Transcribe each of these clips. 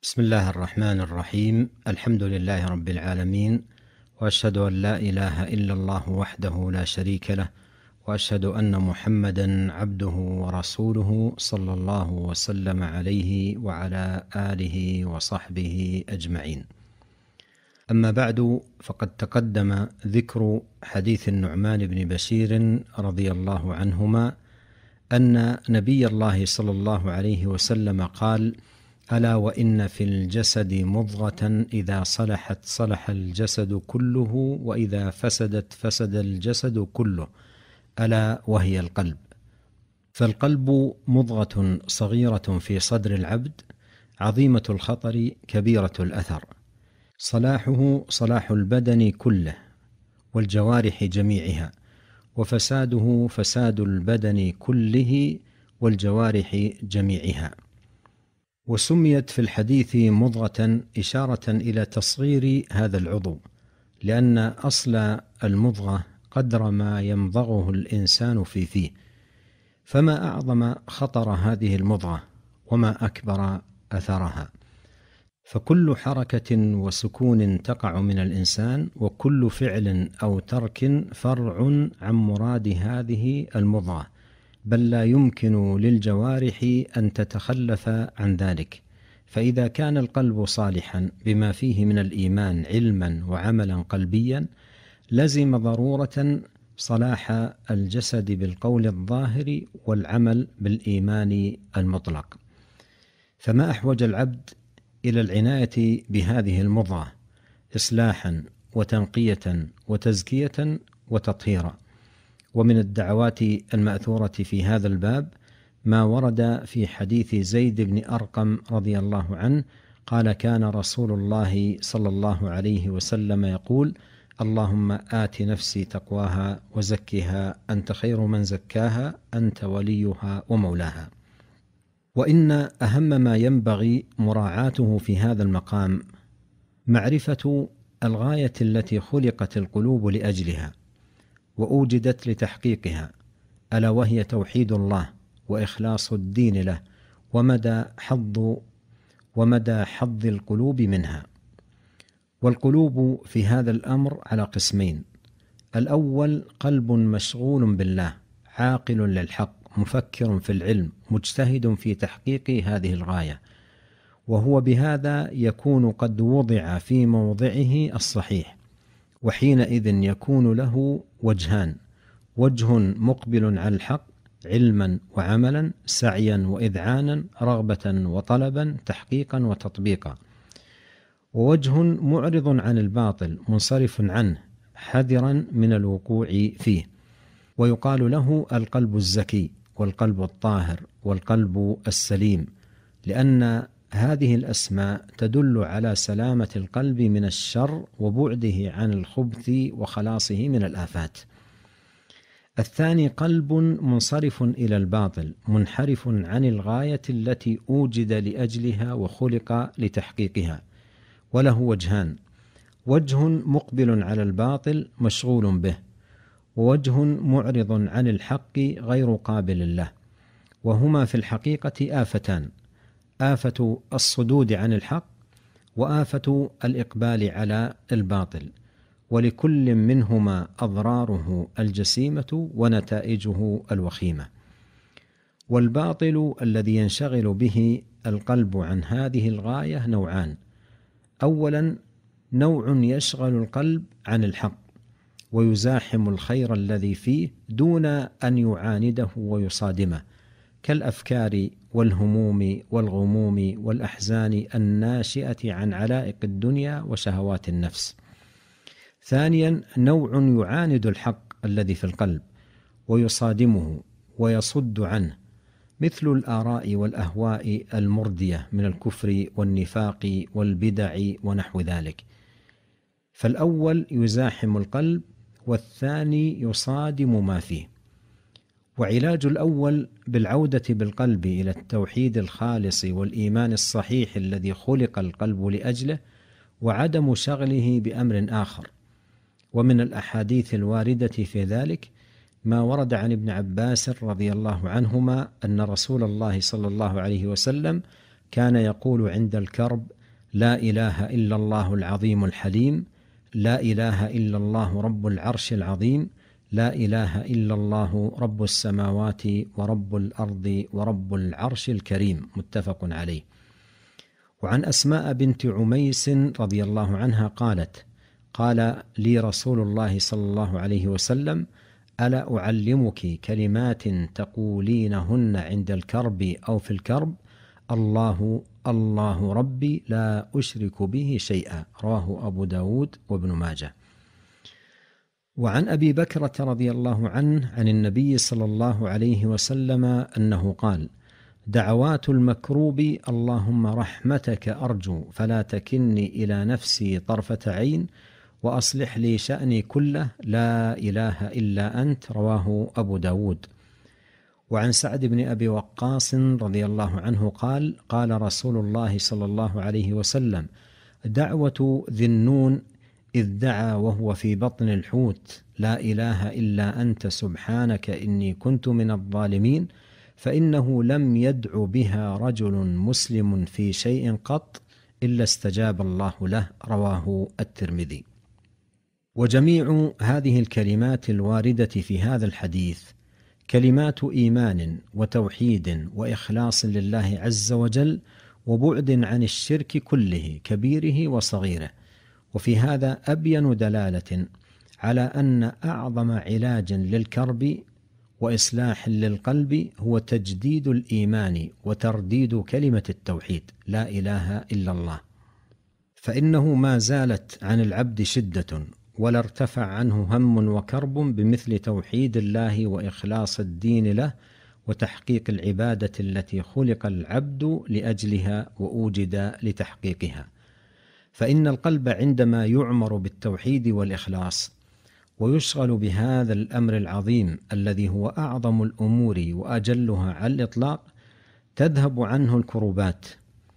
بسم الله الرحمن الرحيم. الحمد لله رب العالمين، وأشهد أن لا إله إلا الله وحده لا شريك له، وأشهد أن محمدا عبده ورسوله صلى الله وسلم عليه وعلى آله وصحبه أجمعين. أما بعد، فقد تقدم ذكر حديث النعمان بن بشير رضي الله عنهما أن نبي الله صلى الله عليه وسلم قال: ألا وإن في الجسد مضغة إذا صلحت صلح الجسد كله، وإذا فسدت فسد الجسد كله، ألا وهي القلب. فالقلب مضغة صغيرة في صدر العبد، عظيمة الخطر كبيرة الأثر، صلاحه صلاح البدن كله والجوارح جميعها، وفساده فساد البدن كله والجوارح جميعها. وسميت في الحديث مضغة إشارة إلى تصغير هذا العضو، لأن أصل المضغة قدر ما يمضغه الإنسان في فيه، فما أعظم خطر هذه المضغة وما أكبر أثرها. فكل حركة وسكون تقع من الإنسان وكل فعل أو ترك فرع عن مراد هذه المضغة، بل لا يمكن للجوارح أن تتخلف عن ذلك. فإذا كان القلب صالحا بما فيه من الإيمان علما وعملا قلبيا، لزم ضرورة صلاح الجسد بالقول الظاهر والعمل بالإيمان المطلق. فما أحوج العبد إلى العناية بهذه المضغة إصلاحا وتنقية وتزكية وتطهيرا. ومن الدعوات المأثورة في هذا الباب ما ورد في حديث زيد بن أرقم رضي الله عنه قال: كان رسول الله صلى الله عليه وسلم يقول: اللهم آت نفسي تقواها وزكها أنت خير من زكاها أنت وليها ومولاها. وإن أهم ما ينبغي مراعاته في هذا المقام معرفة الغاية التي خلقت القلوب لأجلها وأوجدت لتحقيقها، ألا وهي توحيد الله وإخلاص الدين له، ومدى حظ القلوب منها. والقلوب في هذا الأمر على قسمين: الأول قلب مشغول بالله، عاقل للحق، مفكر في العلم، مجتهد في تحقيق هذه الغاية، وهو بهذا يكون قد وضع في موضعه الصحيح، وحينئذ يكون له وجهان: وجه مقبل على الحق علما وعملا، سعيا وإذعانا، رغبة وطلبا، تحقيقا وتطبيقا، ووجه معرض عن الباطل منصرف عنه حذرا من الوقوع فيه. ويقال له القلب الزكي والقلب الطاهر والقلب السليم، لأن هذه الأسماء تدل على سلامة القلب من الشر وبعده عن الخبث وخلاصه من الآفات. الثاني قلب منصرف إلى الباطل، منحرف عن الغاية التي أوجد لأجلها وخلق لتحقيقها، وله وجهان: وجه مقبل على الباطل مشغول به، ووجه معرض عن الحق غير قابل له. وهما في الحقيقة آفتان: آفة الصدود عن الحق، وآفة الإقبال على الباطل، ولكل منهما أضراره الجسيمة ونتائجه الوخيمة. والباطل الذي ينشغل به القلب عن هذه الغاية نوعان: أولا نوع يشغل القلب عن الحق ويزاحم الخير الذي فيه دون أن يعانده ويصادمه، كالأفكار والهموم والغموم والأحزان الناشئة عن علائق الدنيا وشهوات النفس. ثانيا نوع يعاند الحق الذي في القلب ويصادمه ويصد عنه، مثل الآراء والأهواء المردية من الكفر والنفاق والبدع ونحو ذلك. فالأول يزاحم القلب، والثاني يصادم ما فيه. وعلاج الأول بالعودة بالقلب إلى التوحيد الخالص والإيمان الصحيح الذي خلق القلب لأجله، وعدم شغله بأمر آخر. ومن الأحاديث الواردة في ذلك ما ورد عن ابن عباس رضي الله عنهما أن رسول الله صلى الله عليه وسلم كان يقول عند الكرب: لا إله إلا الله العظيم الحليم، لا إله إلا الله رب العرش العظيم، لا إله إلا الله رب السماوات ورب الأرض ورب العرش الكريم. متفق عليه. وعن أسماء بنت عميس رضي الله عنها قالت: قال لي رسول الله صلى الله عليه وسلم: ألا أعلمك كلمات تقولينهن عند الكرب أو في الكرب؟ الله ربي لا أشرك به شيئا. رواه أبو داود وابن ماجه. وعن أبي بكرة رضي الله عنه عن النبي صلى الله عليه وسلم أنه قال: دعوات المكروب اللهم رحمتك أرجو فلا تكلني إلى نفسي طرفة عين وأصلح لي شأني كله لا إله إلا أنت. رواه أبو داود. وعن سعد بن أبي وقاص رضي الله عنه قال: قال رسول الله صلى الله عليه وسلم: دعوة ذي النون إذ دعا وهو في بطن الحوت: لا إله إلا أنت سبحانك إني كنت من الظالمين، فإنه لم يدع بها رجل مسلم في شيء قط إلا استجاب الله له. رواه الترمذي. وجميع هذه الكلمات الواردة في هذا الحديث كلمات إيمان وتوحيد وإخلاص لله عز وجل، وبعد عن الشرك كله كبيره وصغيره. وفي هذا أبين دلالة على أن أعظم علاج للكرب وإصلاح للقلب هو تجديد الإيمان وترديد كلمة التوحيد لا إله إلا الله، فإنه ما زالت عن العبد شدة ولا ارتفع عنه هم وكرب بمثل توحيد الله وإخلاص الدين له وتحقيق العبادة التي خلق العبد لأجلها وأوجد لتحقيقها. فإن القلب عندما يعمر بالتوحيد والإخلاص ويشغل بهذا الأمر العظيم الذي هو أعظم الأمور وأجلها على الإطلاق، تذهب عنه الكروبات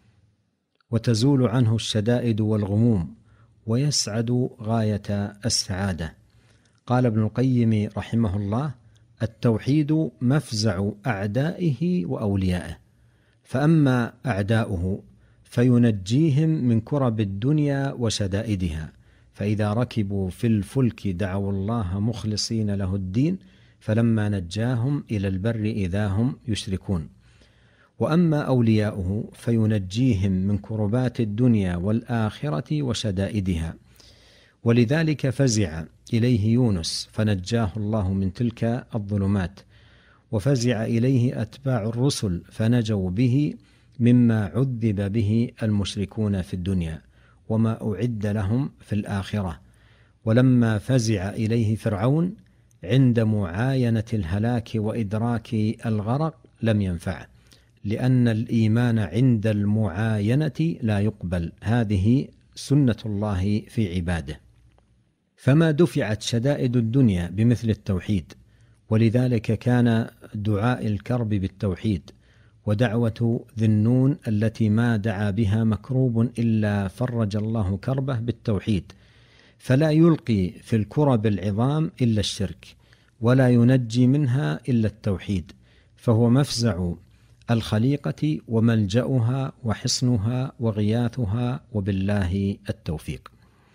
وتزول عنه الشدائد والغموم ويسعد غاية السعادة. قال ابن القيم رحمه الله: التوحيد مفزع أعدائه وأوليائه، فأما أعداؤه فينجيهم من كرب الدنيا وشدائدها، فإذا ركبوا في الفلك دعوا الله مخلصين له الدين فلما نجاهم إلى البر إذا هم يشركون. وأما أولياؤه فينجيهم من كربات الدنيا والآخرة وشدائدها، ولذلك فزع إليه يونس فنجاه الله من تلك الظلمات، وفزع إليه أتباع الرسل فنجوا به مما عذب به المشركون في الدنيا وما أعد لهم في الآخرة. ولما فزع إليه فرعون عند معاينة الهلاك وإدراك الغرق لم ينفعه، لأن الإيمان عند المعاينة لا يقبل، هذه سنة الله في عباده. فما دفعت شدائد الدنيا بمثل التوحيد، ولذلك كان دعاء الكرب بالتوحيد، ودعوة ذي النون التي ما دعا بها مكروب إلا فرج الله كربه بالتوحيد، فلا يلقي في الكرب العظام إلا الشرك، ولا ينجي منها إلا التوحيد، فهو مفزع الخليقة وملجأها وحصنها وغياثها، وبالله التوفيق.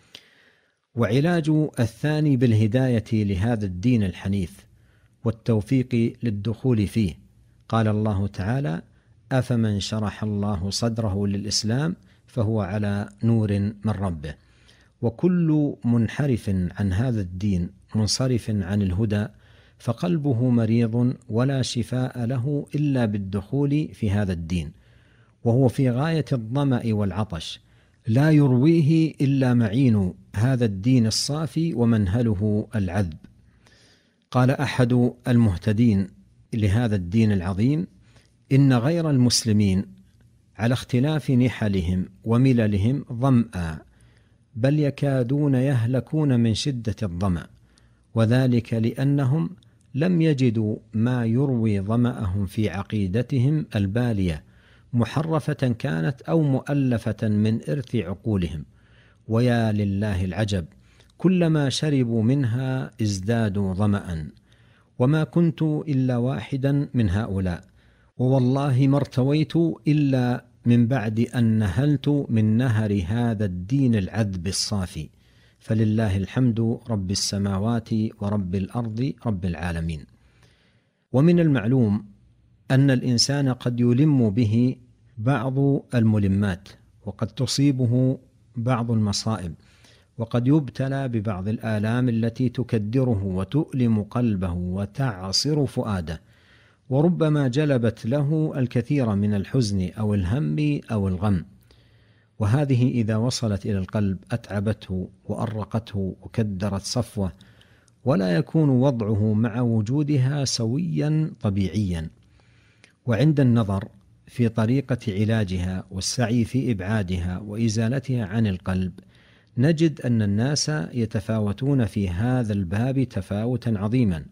وعلاج الثاني بالهداية لهذا الدين الحنيف والتوفيق للدخول فيه. قال الله تعالى: أفمن شرح الله صدره للإسلام فهو على نور من ربه. وكل منحرف عن هذا الدين منصرف عن الهدى فقلبه مريض ولا شفاء له إلا بالدخول في هذا الدين، وهو في غاية الظمأ والعطش، لا يرويه إلا معين هذا الدين الصافي ومنهله العذب. قال أحد المهتدين لهذا الدين العظيم: إن غير المسلمين على اختلاف نحلهم ومللهم ظمأ، بل يكادون يهلكون من شدة الظمأ، وذلك لأنهم لم يجدوا ما يروي ظمأهم في عقيدتهم البالية، محرفة كانت أو مؤلفة من إرث عقولهم. ويا لله العجب، كلما شربوا منها ازدادوا ظمأ، وما كنت إلا واحدا من هؤلاء، ووالله ما ارتويت إلا من بعد أن نهلت من نهر هذا الدين العذب الصافي، فلله الحمد رب السماوات ورب الأرض رب العالمين. ومن المعلوم أن الإنسان قد يلم به بعض الملمات، وقد تصيبه بعض المصائب، وقد يبتلى ببعض الآلام التي تكدره وتؤلم قلبه وتعصر فؤاده، وربما جلبت له الكثير من الحزن أو الهم أو الغم، وهذه إذا وصلت إلى القلب أتعبته وأرقته وكدرت صفوه، ولا يكون وضعه مع وجودها سويا طبيعيا. وعند النظر في طريقة علاجها والسعي في إبعادها وإزالتها عن القلب، نجد أن الناس يتفاوتون في هذا الباب تفاوتا عظيما،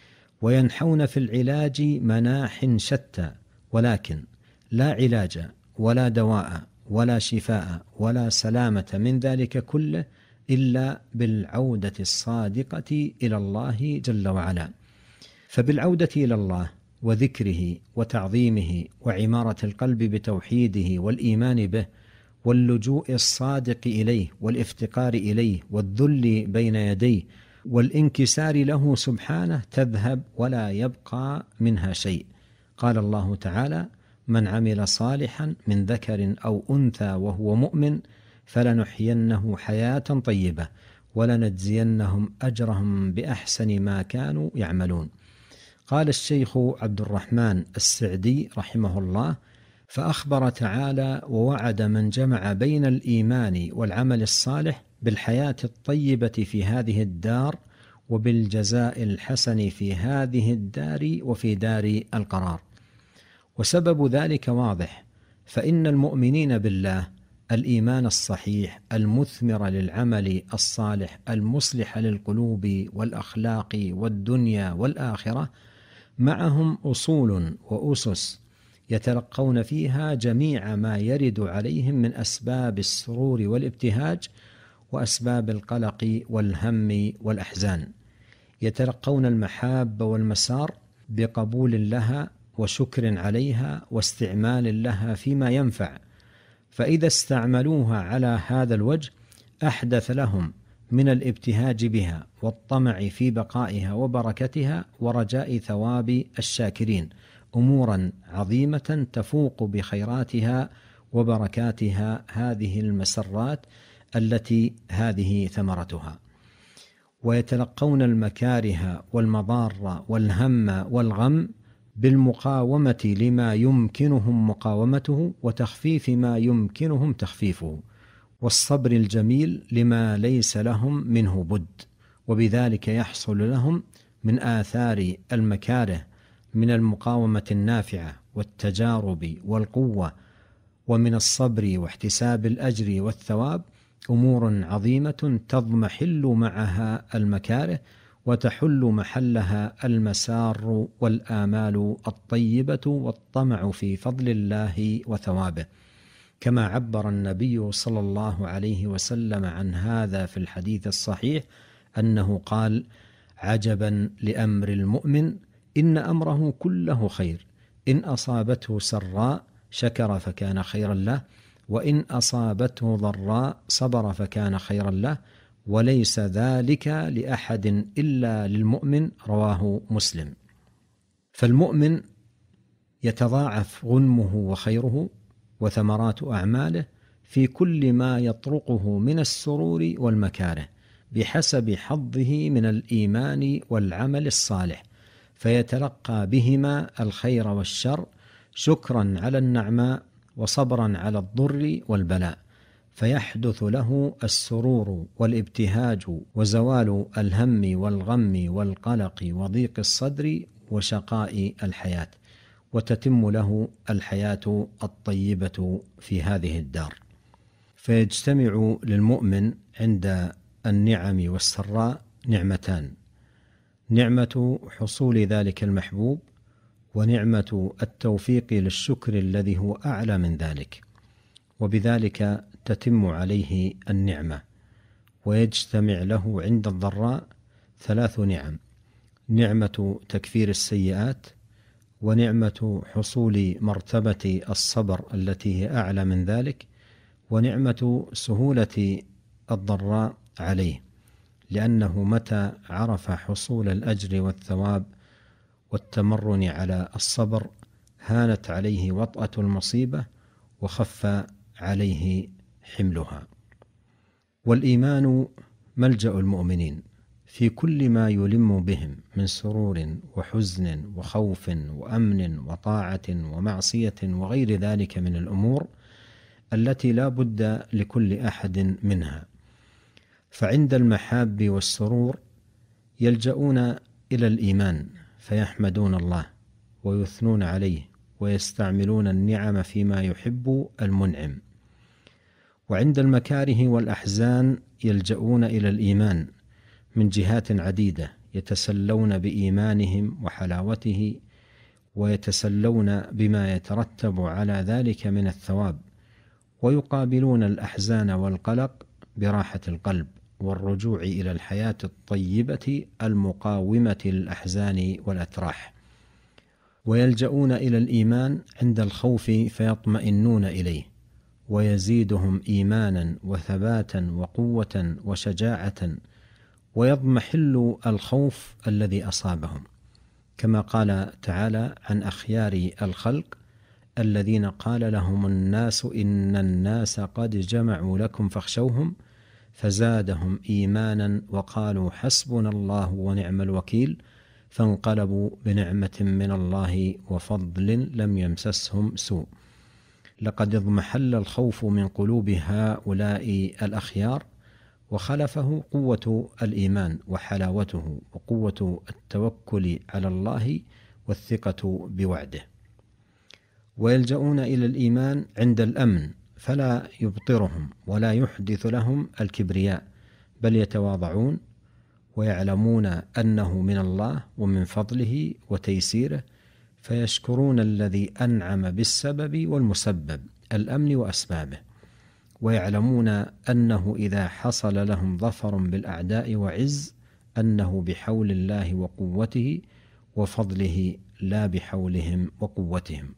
وينحون في العلاج مناح شتى، ولكن لا علاج ولا دواء ولا شفاء ولا سلامة من ذلك كله إلا بالعودة الصادقة إلى الله جل وعلا. فبالعودة إلى الله وذكره وتعظيمه وعمارة القلب بتوحيده والإيمان به واللجوء الصادق إليه والافتقار إليه والذل بين يديه والانكسار له سبحانه، تذهب ولا يبقى منها شيء. قال الله تعالى: من عمل صالحا من ذكر أو أنثى وهو مؤمن فلنحيينه حياة طيبة ولنجزينهم أجرهم بأحسن ما كانوا يعملون. قال الشيخ عبد الرحمن السعدي رحمه الله: فأخبر تعالى ووعد من جمع بين الإيمان والعمل الصالح بالحياة الطيبة في هذه الدار وبالجزاء الحسن في هذه الدار وفي دار القرار. وسبب ذلك واضح، فإن المؤمنين بالله الإيمان الصحيح المثمر للعمل الصالح المصلح للقلوب والأخلاق والدنيا والآخرة معهم أصول وأسس يتلقون فيها جميع ما يرد عليهم من أسباب السرور والابتهاج وأسباب القلق والهم والأحزان، يتلقون المحاب والمسار بقبول لها وشكر عليها واستعمال لها فيما ينفع، فإذا استعملوها على هذا الوجه أحدث لهم من الابتهاج بها والطمع في بقائها وبركتها ورجاء ثواب الشاكرين أمورا عظيمة تفوق بخيراتها وبركاتها هذه المسرات التي هذه ثمرتها. ويتلقون المكاره والمضار والهم والغم بالمقاومة لما يمكنهم مقاومته وتخفيف ما يمكنهم تخفيفه، والصبر الجميل لما ليس لهم منه بد، وبذلك يحصل لهم من آثار المكاره من المقاومة النافعة والتجارب والقوة، ومن الصبر واحتساب الأجر والثواب أمور عظيمة تضمحل معها المكاره وتحل محلها المسار والآمال الطيبة والطمع في فضل الله وثوابه، كما عبر النبي صلى الله عليه وسلم عن هذا في الحديث الصحيح أنه قال: عجبا لأمر المؤمن إن أمره كله خير، إن أصابته سراء شكر فكان خيرا له، وإن أصابته ضراء صبر فكان خيرا له، وليس ذلك لأحد إلا للمؤمن. رواه مسلم. فالمؤمن يتضاعف غنمه وخيره وثمرات أعماله في كل ما يطرقه من السرور والمكاره بحسب حظه من الإيمان والعمل الصالح، فيتلقى بهما الخير والشر شكرا على النعماء وصبرا على الضر والبلاء، فيحدث له السرور والابتهاج وزوال الهم والغم والقلق وضيق الصدر وشقاء الحياة، وتتم له الحياة الطيبة في هذه الدار. فيجتمع للمؤمن عند النعم والسراء نعمتان: نعمة حصول ذلك المحبوب، ونعمة التوفيق للشكر الذي هو أعلى من ذلك، وبذلك تتم عليه النعمة. ويجتمع له عند الضراء 3 نعم: نعمة تكفير السيئات، ونعمة حصول مرتبة الصبر التي هي أعلى من ذلك، ونعمة سهولة الضراء عليه، لأنه متى عرف حصول الأجر والثواب والتمرن على الصبر هانت عليه وطأة المصيبة وخف عليه حملها. والإيمان ملجأ المؤمنين في كل ما يلم بهم من سرور وحزن وخوف وأمن وطاعة ومعصية وغير ذلك من الأمور التي لا بد لكل أحد منها. فعند المحاب والسرور يلجؤون إلى الإيمان فيحمدون الله ويثنون عليه ويستعملون النعم فيما يحب المنعم. وعند المكاره والأحزان يلجؤون إلى الإيمان من جهات عديدة، يتسلون بإيمانهم وحلاوته، ويتسلون بما يترتب على ذلك من الثواب، ويقابلون الأحزان والقلق براحة القلب والرجوع إلى الحياة الطيبة المقاومة للأحزان والأتراح. ويلجؤون إلى الإيمان عند الخوف فيطمئنون إليه ويزيدهم إيمانا وثباتا وقوة وشجاعة، ويضمحل الخوف الذي أصابهم، كما قال تعالى عن أخيار الخلق الذين قال لهم الناس إن الناس قد جمعوا لكم فاخشوهم فزادهم إيمانا وقالوا حسبنا الله ونعم الوكيل، فانقلبوا بنعمة من الله وفضل لم يمسسهم سوء. لقد اضمحل الخوف من قلوب هؤلاء الأخيار، وخلفه قوة الإيمان وحلاوته وقوة التوكل على الله والثقة بوعده. ويلجؤون إلى الإيمان عند الأمن فلا يبطرهم ولا يحدث لهم الكبرياء، بل يتواضعون ويعلمون أنه من الله ومن فضله وتيسيره، فيشكرون الذي أنعم بالسبب والمسبب الأمن وأسبابه، ويعلمون أنه إذا حصل لهم ظفر بالأعداء وعز أنه بحول الله وقوته وفضله لا بحولهم وقوتهم.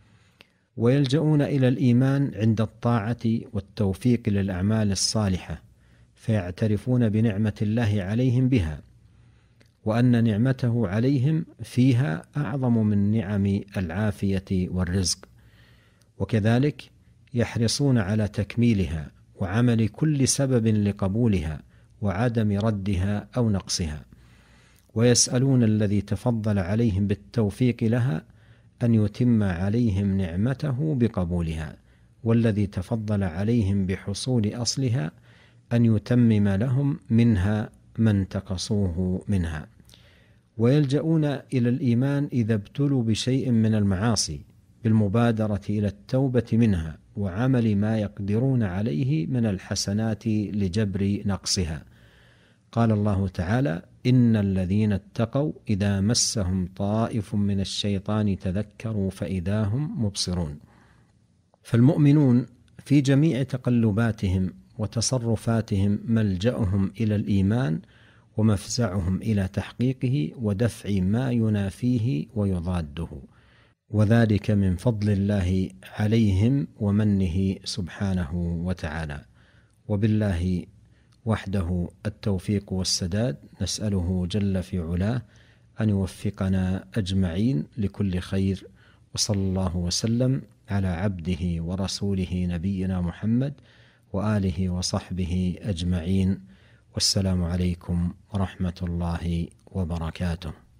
ويلجؤون إلى الإيمان عند الطاعة والتوفيق للأعمال الصالحة، فيعترفون بنعمة الله عليهم بها، وأن نعمته عليهم فيها أعظم من نعم العافية والرزق، وكذلك يحرصون على تكميلها وعمل كل سبب لقبولها وعدم ردها أو نقصها، ويسألون الذي تفضل عليهم بالتوفيق لها أن يتم عليهم نعمته بقبولها، والذي تفضل عليهم بحصول أصلها أن يتمم لهم منها ما انتقصوه منها. ويلجؤون إلى الإيمان إذا ابتلوا بشيء من المعاصي بالمبادرة إلى التوبة منها وعمل ما يقدرون عليه من الحسنات لجبر نقصها. قال الله تعالى: إن الذين اتقوا إذا مسهم طائف من الشيطان تذكروا فإذا هم مبصرون. فالمؤمنون في جميع تقلباتهم وتصرفاتهم ملجأهم إلى الإيمان ومفزعهم إلى تحقيقه ودفع ما ينافيه ويضاده، وذلك من فضل الله عليهم ومنه سبحانه وتعالى. وبالله وحده التوفيق والسداد، نسأله جل في علاه أن يوفقنا أجمعين لكل خير، وصلى الله وسلم على عبده ورسوله نبينا محمد وآله وصحبه أجمعين، والسلام عليكم ورحمة الله وبركاته.